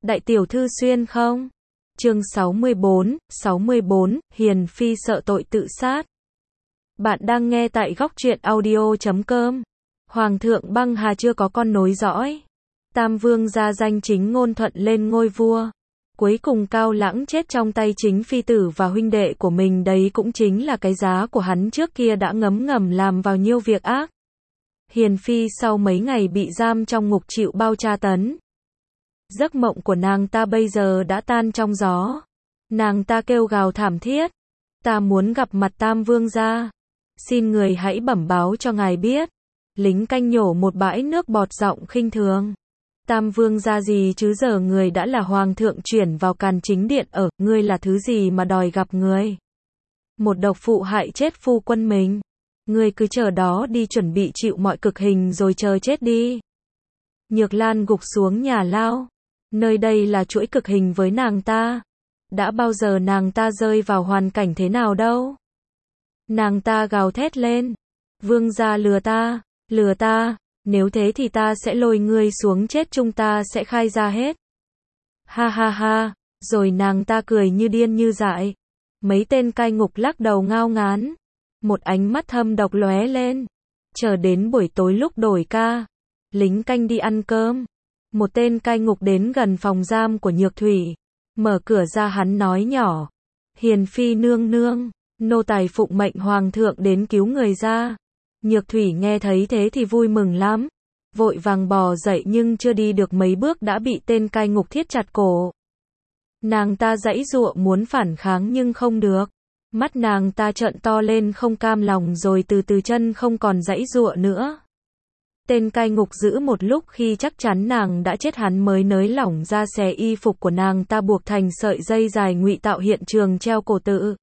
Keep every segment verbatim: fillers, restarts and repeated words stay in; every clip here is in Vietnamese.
Đại tiểu thư xuyên không? Chương sáu mươi bốn, sáu mươi bốn, Hiền Phi sợ tội tự sát. Bạn đang nghe tại góc truyện audio chấm com. Hoàng thượng băng hà chưa có con nối dõi. Tam vương gia danh chính ngôn thuận lên ngôi vua. Cuối cùng Cao Lãng chết trong tay chính phi tử và huynh đệ của mình, đấy cũng chính là cái giá của hắn trước kia đã ngấm ngầm làm vào nhiêu việc ác. Hiền Phi sau mấy ngày bị giam trong ngục chịu bao tra tấn. Giấc mộng của nàng ta bây giờ đã tan trong gió. Nàng ta kêu gào thảm thiết. Ta muốn gặp mặt Tam vương gia. Xin người hãy bẩm báo cho ngài biết. Lính canh nhổ một bãi nước bọt giọng khinh thường. Tam vương gia gì chứ, giờ người đã là hoàng thượng chuyển vào càn chính điện ở, ngươi là thứ gì mà đòi gặp người. Một độc phụ hại chết phu quân mình. Ngươi cứ chờ đó đi, chuẩn bị chịu mọi cực hình rồi chờ chết đi. Nhược Lan gục xuống nhà lao. Nơi đây là chuỗi cực hình với nàng ta. Đã bao giờ nàng ta rơi vào hoàn cảnh thế nào đâu. Nàng ta gào thét lên. Vương gia lừa ta, lừa ta, nếu thế thì ta sẽ lôi ngươi xuống chết, chúng ta sẽ khai ra hết. Ha ha ha, rồi nàng ta cười như điên như dại. Mấy tên cai ngục lắc đầu ngao ngán. Một ánh mắt thâm độc lóe lên. Chờ đến buổi tối lúc đổi ca, lính canh đi ăn cơm. Một tên cai ngục đến gần phòng giam của Nhược Thủy. Mở cửa ra, hắn nói nhỏ. Hiền Phi nương nương, nô tài phụng mệnh hoàng thượng đến cứu người ra. Nhược Thủy nghe thấy thế thì vui mừng lắm. Vội vàng bò dậy, nhưng chưa đi được mấy bước đã bị tên cai ngục thiết chặt cổ. Nàng ta giãy giụa muốn phản kháng nhưng không được. Mắt nàng ta trợn to lên không cam lòng, rồi từ từ chân không còn giãy giụa nữa. Tên cai ngục giữ một lúc, khi chắc chắn nàng đã chết hắn mới nới lỏng ra xẻ y phục của nàng ta buộc thành sợi dây dài, ngụy tạo hiện trường treo cổ tự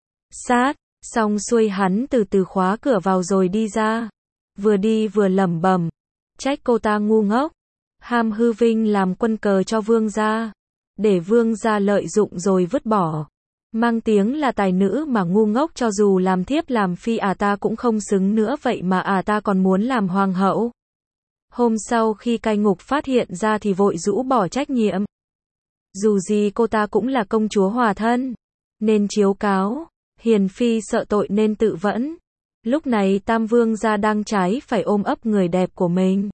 sát. Xong xuôi hắn từ từ khóa cửa vào rồi đi ra. Vừa đi vừa lẩm bẩm. Trách cô ta ngu ngốc. Ham hư vinh làm quân cờ cho vương gia. Để vương gia lợi dụng rồi vứt bỏ. Mang tiếng là tài nữ mà ngu ngốc, cho dù làm thiếp làm phi à ta cũng không xứng nữa, vậy mà à ta còn muốn làm hoàng hậu. Hôm sau khi cai ngục phát hiện ra thì vội rũ bỏ trách nhiệm. Dù gì cô ta cũng là công chúa hòa thân, nên chiếu cáo. Hiền Phi sợ tội nên tự vẫn. Lúc này Tam vương gia đang trái phải ôm ấp người đẹp của mình.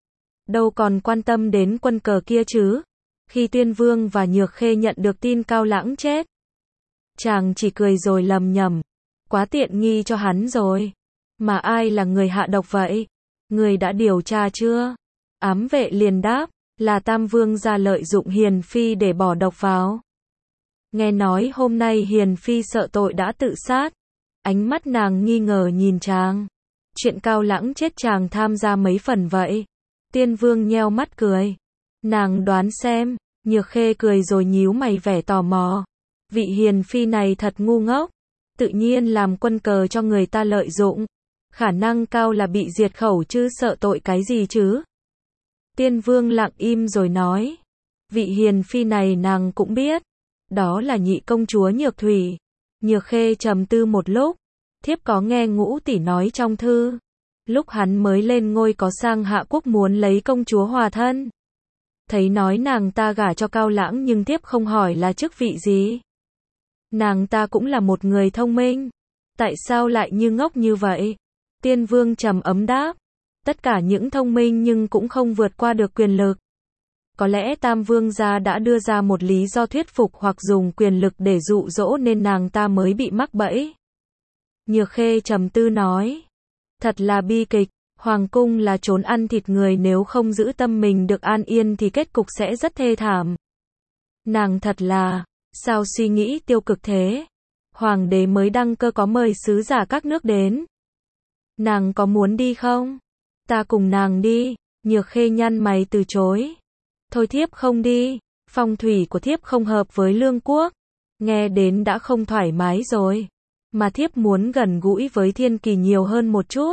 Đâu còn quan tâm đến quân cờ kia chứ. Khi Tuyên Vương và Nhược Khê nhận được tin Cao Lãng chết, chàng chỉ cười rồi lầm nhầm. Quá tiện nghi cho hắn rồi. Mà ai là người hạ độc vậy? Người đã điều tra chưa? Ám vệ liền đáp, là Tam vương gia lợi dụng Hiền Phi để bỏ độc vào. Nghe nói hôm nay Hiền Phi sợ tội đã tự sát. Ánh mắt nàng nghi ngờ nhìn chàng. Chuyện Cao Lãng chết chàng tham gia mấy phần vậy? Tiên Vương nheo mắt cười. Nàng đoán xem. Nhược Khê cười rồi nhíu mày vẻ tò mò. Vị Hiền Phi này thật ngu ngốc. Tự nhiên làm quân cờ cho người ta lợi dụng. Khả năng cao là bị diệt khẩu chứ sợ tội cái gì chứ. Tiên Vương lặng im rồi nói. Vị Hiền Phi này nàng cũng biết. Đó là nhị công chúa Nhược Thủy. Nhược Khê trầm tư một lúc. Thiếp có nghe Ngũ tỷ nói trong thư. Lúc hắn mới lên ngôi có sang Hạ Quốc muốn lấy công chúa hòa thân. Thấy nói nàng ta gả cho Cao Lãng, nhưng thiếp không hỏi là chức vị gì. Nàng ta cũng là một người thông minh. Tại sao lại như ngốc như vậy? Tiên Vương trầm ấm đáp. Tất cả những thông minh nhưng cũng không vượt qua được quyền lực. Có lẽ Tam vương gia đã đưa ra một lý do thuyết phục hoặc dùng quyền lực để dụ dỗ nên nàng ta mới bị mắc bẫy. Nhược Khê trầm tư nói. Thật là bi kịch. Hoàng cung là chốn ăn thịt người, nếu không giữ tâm mình được an yên thì kết cục sẽ rất thê thảm. Nàng thật là, sao suy nghĩ tiêu cực thế? Hoàng đế mới đăng cơ có mời sứ giả các nước đến. Nàng có muốn đi không? Ta cùng nàng đi. Nhược Khê nhăn mày từ chối. Thôi thiếp không đi. Phong thủy của thiếp không hợp với Lương quốc. Nghe đến đã không thoải mái rồi. Mà thiếp muốn gần gũi với Thiên Kỳ nhiều hơn một chút.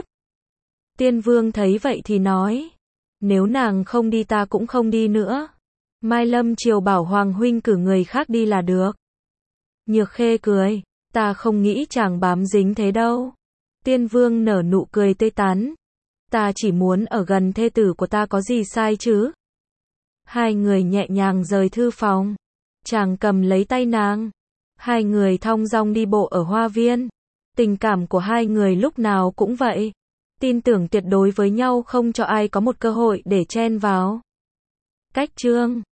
Tiên Vương thấy vậy thì nói. Nếu nàng không đi ta cũng không đi nữa. Mai Lâm Triều bảo Hoàng huynh cử người khác đi là được. Nhược Khê cười. Ta không nghĩ chàng bám dính thế đâu. Tiên Vương nở nụ cười tươi tắn. Ta chỉ muốn ở gần thê tử của ta, có gì sai chứ? Hai người nhẹ nhàng rời thư phòng. Chàng cầm lấy tay nàng. Hai người thong dong đi bộ ở hoa viên. Tình cảm của hai người lúc nào cũng vậy. Tin tưởng tuyệt đối với nhau, không cho ai có một cơ hội để chen vào. Cách chương